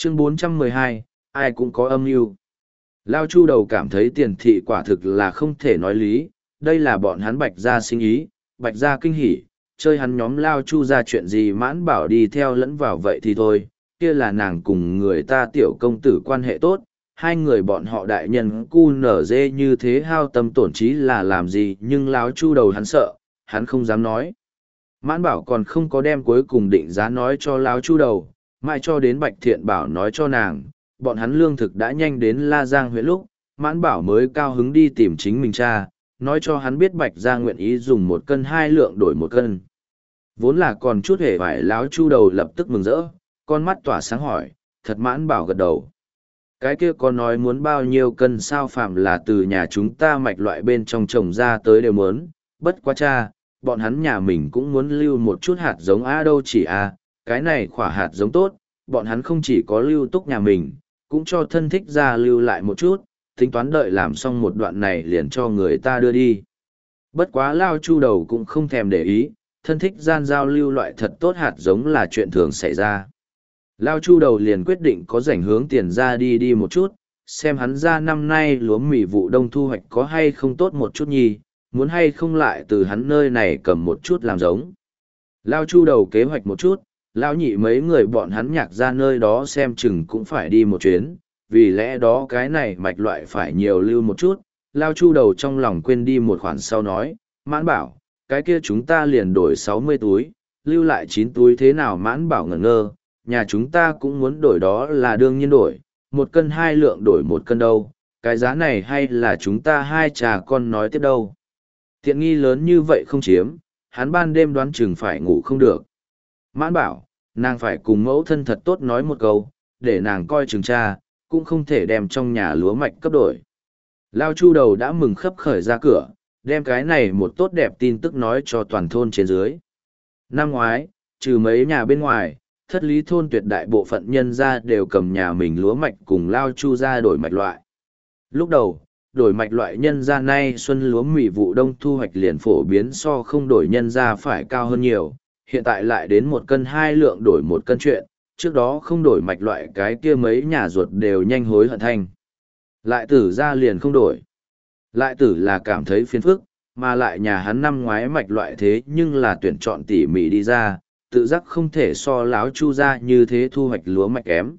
Chương 412, ai cũng có âm mưu. Lao Chu đầu cảm thấy tiền thị quả thực là không thể nói lý, đây là bọn hắn Bạch gia sinh ý, Bạch gia kinh hỉ, chơi hắn nhóm Lao Chu ra chuyện gì Mãn Bảo đi theo lẫn vào vậy thì thôi, kia là nàng cùng người ta tiểu công tử quan hệ tốt, hai người bọn họ đại nhân cu nở dê như thế hao tâm tổn trí là làm gì, nhưng Lao Chu đầu hắn sợ, hắn không dám nói. Mãn Bảo còn không có đem cuối cùng định giá nói cho Lao Chu đầu, mãi cho đến Bạch Thiện Bảo nói cho nàng, bọn hắn lương thực đã nhanh đến La Giang huyện lúc, Mãn Bảo mới cao hứng đi tìm chính mình cha, nói cho hắn biết Bạch gia nguyện ý dùng 1 cân 2 lượng đổi 1 cân. Vốn là còn chút hề vải Láo Chu đầu lập tức mừng rỡ, con mắt tỏa sáng hỏi, thật Mãn Bảo gật đầu. Cái kia có nói muốn bao nhiêu cân sao phạm là từ nhà chúng ta mạch loại bên trong trồng ra tới đều muốn, bất quá cha, bọn hắn nhà mình cũng muốn lưu một chút hạt giống đâu chỉ cái này khỏa hạt giống tốt, bọn hắn không chỉ có lưu túc nhà mình, cũng cho thân thích ra lưu lại một chút, tính toán đợi làm xong một đoạn này liền cho người ta đưa đi. Bất quá Lao Chu đầu cũng không thèm để ý, thân thích gian giao lưu loại thật tốt hạt giống là chuyện thường xảy ra. Lao Chu đầu liền quyết định có rảnh hướng tiền ra đi một chút, xem hắn ra năm nay lúa mì vụ đông thu hoạch có hay không tốt một chút nhì, muốn hay không lại từ hắn nơi này cầm một chút làm giống. Lao Chu đầu kế hoạch một chút, lão nhị mấy người bọn hắn nhạc ra nơi đó xem chừng cũng phải đi một chuyến, vì lẽ đó cái này mạch loại phải nhiều lưu một chút. Lao Chu đầu trong lòng quên đi một khoản sau nói, Mãn Bảo, cái kia chúng ta liền đổi 60 túi, lưu lại 9 túi thế nào? Mãn Bảo ngẩn ngơ, nhà chúng ta cũng muốn đổi đó là đương nhiên đổi, 1 cân 2 lượng đổi 1 cân đâu, cái giá này hay là chúng ta hai cha con nói tiếp đâu. Tiện nghi lớn như vậy không chiếm, hắn ban đêm đoán chừng phải ngủ không được. Mãn Bảo, nàng phải cùng mẫu thân thật tốt nói một câu, để nàng coi chừng cha, cũng không thể đem trong nhà lúa mạch cấp đổi. Lao Chu đầu đã mừng khấp khởi ra cửa, đem cái này một tốt đẹp tin tức nói cho toàn thôn trên dưới. Năm ngoái, trừ mấy nhà bên ngoài, thất lý thôn tuyệt đại bộ phận nhân ra đều cầm nhà mình lúa mạch cùng Lao Chu ra đổi mạch loại. Lúc đầu, đổi mạch loại nhân ra nay xuân lúa mì vụ đông thu hoạch liền phổ biến so không đổi nhân ra phải cao hơn nhiều, hiện tại lại đến 1 cân 2 lượng đổi 1 cân chuyện, trước đó không đổi mạch loại cái kia mấy nhà ruột đều nhanh hối hận thanh. Lại tử ra liền không đổi. Lại tử là cảm thấy phiền phức, mà lại nhà hắn năm ngoái mạch loại thế nhưng là tuyển chọn tỉ mỉ đi ra, tự giác không thể so Láo Chu ra như thế thu hoạch lúa mạch kém.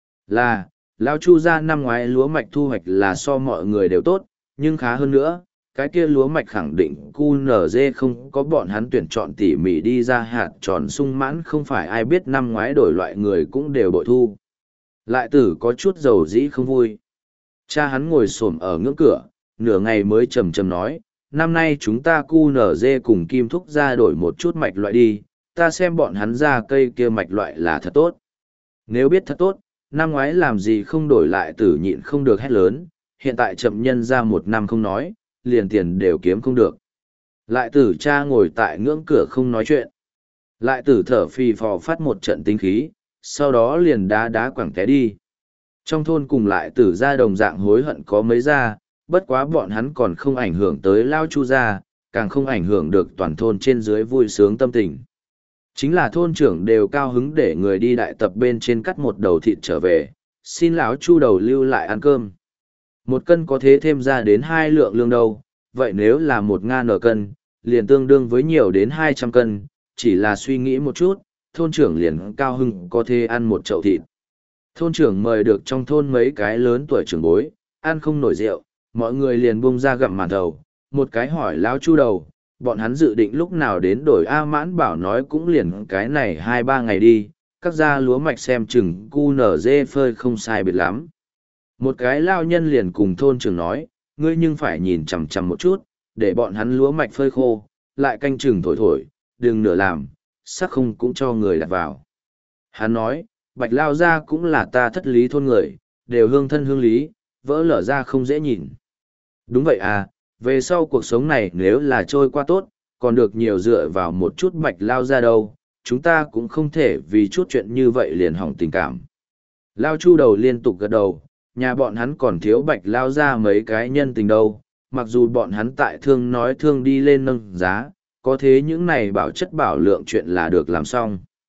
Là, Lao Chu ra năm ngoái lúa mạch thu hoạch là so mọi người đều tốt, nhưng khá hơn nữa, cái kia lúa mạch khẳng định QNZ không có bọn hắn tuyển chọn tỉ mỉ đi ra hạt tròn sung mãn, không phải ai biết năm ngoái đổi loại người cũng đều bội thu. Lại tử có chút dầu dĩ không vui. Cha hắn ngồi xổm ở ngưỡng cửa, nửa ngày mới trầm trầm nói, năm nay chúng ta QNZ cùng Kim Thúc ra đổi một chút mạch loại đi, ta xem bọn hắn ra cây kia mạch loại là thật tốt. Nếu biết thật tốt, năm ngoái làm gì không đổi. Lại tử nhịn không được hét lớn, hiện tại chậm nhân ra 1 năm không nói, liền tiền đều kiếm không được. Lại tử cha ngồi tại ngưỡng cửa không nói chuyện. Lại tử thở phì phò phát một trận tinh khí, sau đó liền đá quẳng té đi. Trong thôn cùng lại tử ra đồng dạng hối hận có mấy ra, bất quá bọn hắn còn không ảnh hưởng tới Lao Chu ra, càng không ảnh hưởng được toàn thôn trên dưới vui sướng tâm tình. Chính là thôn trưởng đều cao hứng để người đi đại tập bên trên cắt một đầu thịt trở về, xin lão Chu đầu lưu lại ăn cơm. 1 cân có thế thêm ra đến 2 lượng lương đâu, vậy nếu là 1.000 ở cân, liền tương đương với nhiều đến 200 cân, chỉ là suy nghĩ một chút, thôn trưởng liền cao hứng có thể ăn một chậu thịt. Thôn trưởng mời được trong thôn mấy cái lớn tuổi trưởng bối, ăn không nổi rượu, mọi người liền buông ra gặm màn thầu, một cái hỏi lão Chu đầu, bọn hắn dự định lúc nào đến đổi. Mãn Bảo nói cũng liền cái này 2-3 ngày đi, các gia lúa mạch xem chừng QNZ phơi không sai biệt lắm. Một cái lao nhân liền cùng thôn trưởng nói, ngươi nhưng phải nhìn chằm chằm một chút, để bọn hắn lúa mạch phơi khô, lại canh chừng thổi, đừng nửa làm, sắc không cũng cho người đặt vào. Hắn nói, Bạch lao ra cũng là ta thất lý thôn người, đều hương thân hương lý, vỡ lở ra không dễ nhìn. Đúng vậy về sau cuộc sống này nếu là trôi qua tốt, còn được nhiều dựa vào một chút Bạch lao ra đâu, chúng ta cũng không thể vì chút chuyện như vậy liền hỏng tình cảm. Lao Chu đầu liên tục gật đầu, nhà bọn hắn còn thiếu Bạch lao ra mấy cái nhân tình đâu, mặc dù bọn hắn tại thương nói thương đi lên nâng giá, có thế những này bảo chất bảo lượng chuyện là được làm xong.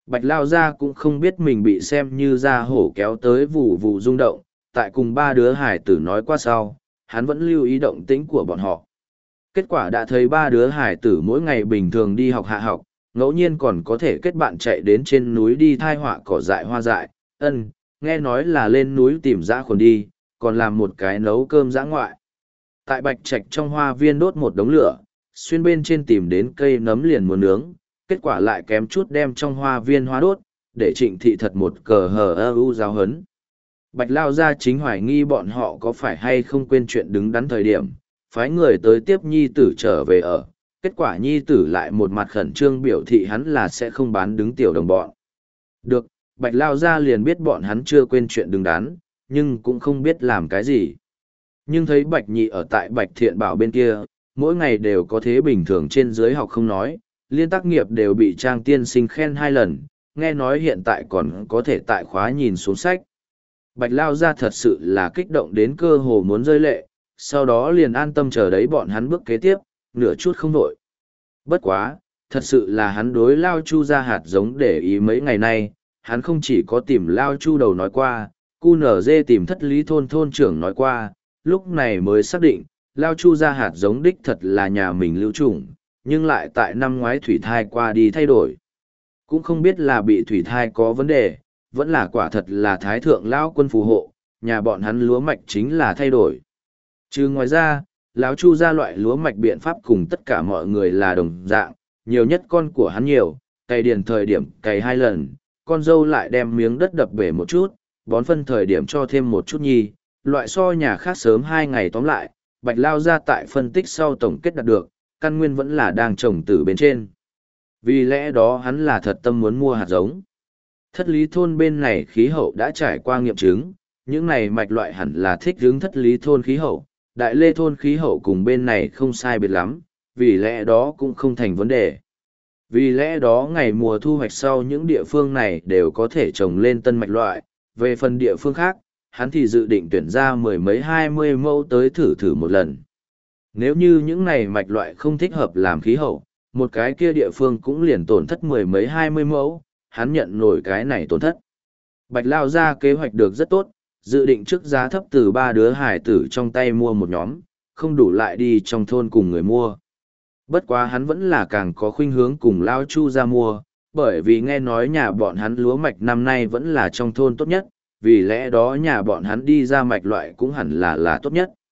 Bạch Lao Gia cũng không biết mình bị xem như da hổ kéo tới vù vù rung động, tại cùng ba đứa hải tử nói qua sau, hắn vẫn lưu ý động tĩnh của bọn họ. Kết quả đã thấy ba đứa hải tử mỗi ngày bình thường đi học hạ học, ngẫu nhiên còn có thể kết bạn chạy đến trên núi đi thai họa cỏ dại hoa dại, nghe nói là lên núi tìm dã khuẩn đi, còn làm một cái nấu cơm dã ngoại. Tại Bạch Trạch trong hoa viên đốt một đống lửa, xuyên bên trên tìm đến cây nấm liền muốn nướng, kết quả lại kém chút đem trong hoa viên hoa đốt, để Trịnh Thị thật một cờ hờ ơ u giáo hấn. Bạch Lao Gia chính hoài nghi bọn họ có phải hay không quên chuyện đứng đắn thời điểm, phái người tới tiếp nhi tử trở về ở, kết quả nhi tử lại một mặt khẩn trương biểu thị hắn là sẽ không bán đứng tiểu đồng bọn. Được, Bạch Lao Gia liền biết bọn hắn chưa quên chuyện đứng đắn, nhưng cũng không biết làm cái gì. Nhưng thấy Bạch Nhị ở tại Bạch Thiện Bảo bên kia, mỗi ngày đều có thế bình thường trên dưới học không nói, liên tác nghiệp đều bị Trang tiên sinh khen 2 lần, nghe nói hiện tại còn có thể tại khóa nhìn xuống sách. Bạch Lao Gia thật sự là kích động đến cơ hồ muốn rơi lệ, sau đó liền an tâm chờ đấy bọn hắn bước kế tiếp, nửa chút không nổi. Bất quá, thật sự là hắn đối Lao Chu ra hạt giống để ý mấy ngày nay, hắn không chỉ có tìm Lao Chu đầu nói qua, cu nở dê tìm thất lý thôn thôn trưởng nói qua, lúc này mới xác định, Lao Chu ra hạt giống đích thật là nhà mình lưu trùng, nhưng lại tại năm ngoái thủy thai qua đi thay đổi. Cũng không biết là bị thủy thai có vấn đề, vẫn là quả thật là thái thượng Lao quân phù hộ, nhà bọn hắn lúa mạch chính là thay đổi. Chứ ngoài ra, lão Chu ra loại lúa mạch biện pháp cùng tất cả mọi người là đồng dạng, nhiều nhất con của hắn nhiều, cày điền thời điểm cày 2 lần, con dâu lại đem miếng đất đập bể một chút, bón phân thời điểm cho thêm một chút nhi, loại so nhà khác sớm 2 ngày tóm lại, Bạch Lao ra tại phân tích sau tổng kết đạt được, căn nguyên vẫn là đang trồng từ bên trên. Vì lẽ đó hắn là thật tâm muốn mua hạt giống. Thất lý thôn bên này khí hậu đã trải qua nghiệm chứng, những này mạch loại hẳn là thích ứng thất lý thôn khí hậu, đại lê thôn khí hậu cùng bên này không sai biệt lắm, vì lẽ đó cũng không thành vấn đề. Vì lẽ đó ngày mùa thu hoạch sau những địa phương này đều có thể trồng lên tân mạch loại, về phần địa phương khác, hắn thì dự định tuyển ra 10 mấy 20 mẫu tới thử thử một lần. Nếu như những này mạch loại không thích hợp làm khí hậu, một cái kia địa phương cũng liền tổn thất 10 mấy 20 mẫu, hắn nhận nổi cái này tổn thất. Bạch Lao ra kế hoạch được rất tốt, dự định trước giá thấp từ 3 đứa hải tử trong tay mua một nhóm, không đủ lại đi trong thôn cùng người mua. Bất quá hắn vẫn là càng có khuynh hướng cùng Lao Chu ra mua, bởi vì nghe nói nhà bọn hắn lúa mạch năm nay vẫn là trong thôn tốt nhất, vì lẽ đó nhà bọn hắn đi ra mạch loại cũng hẳn là tốt nhất.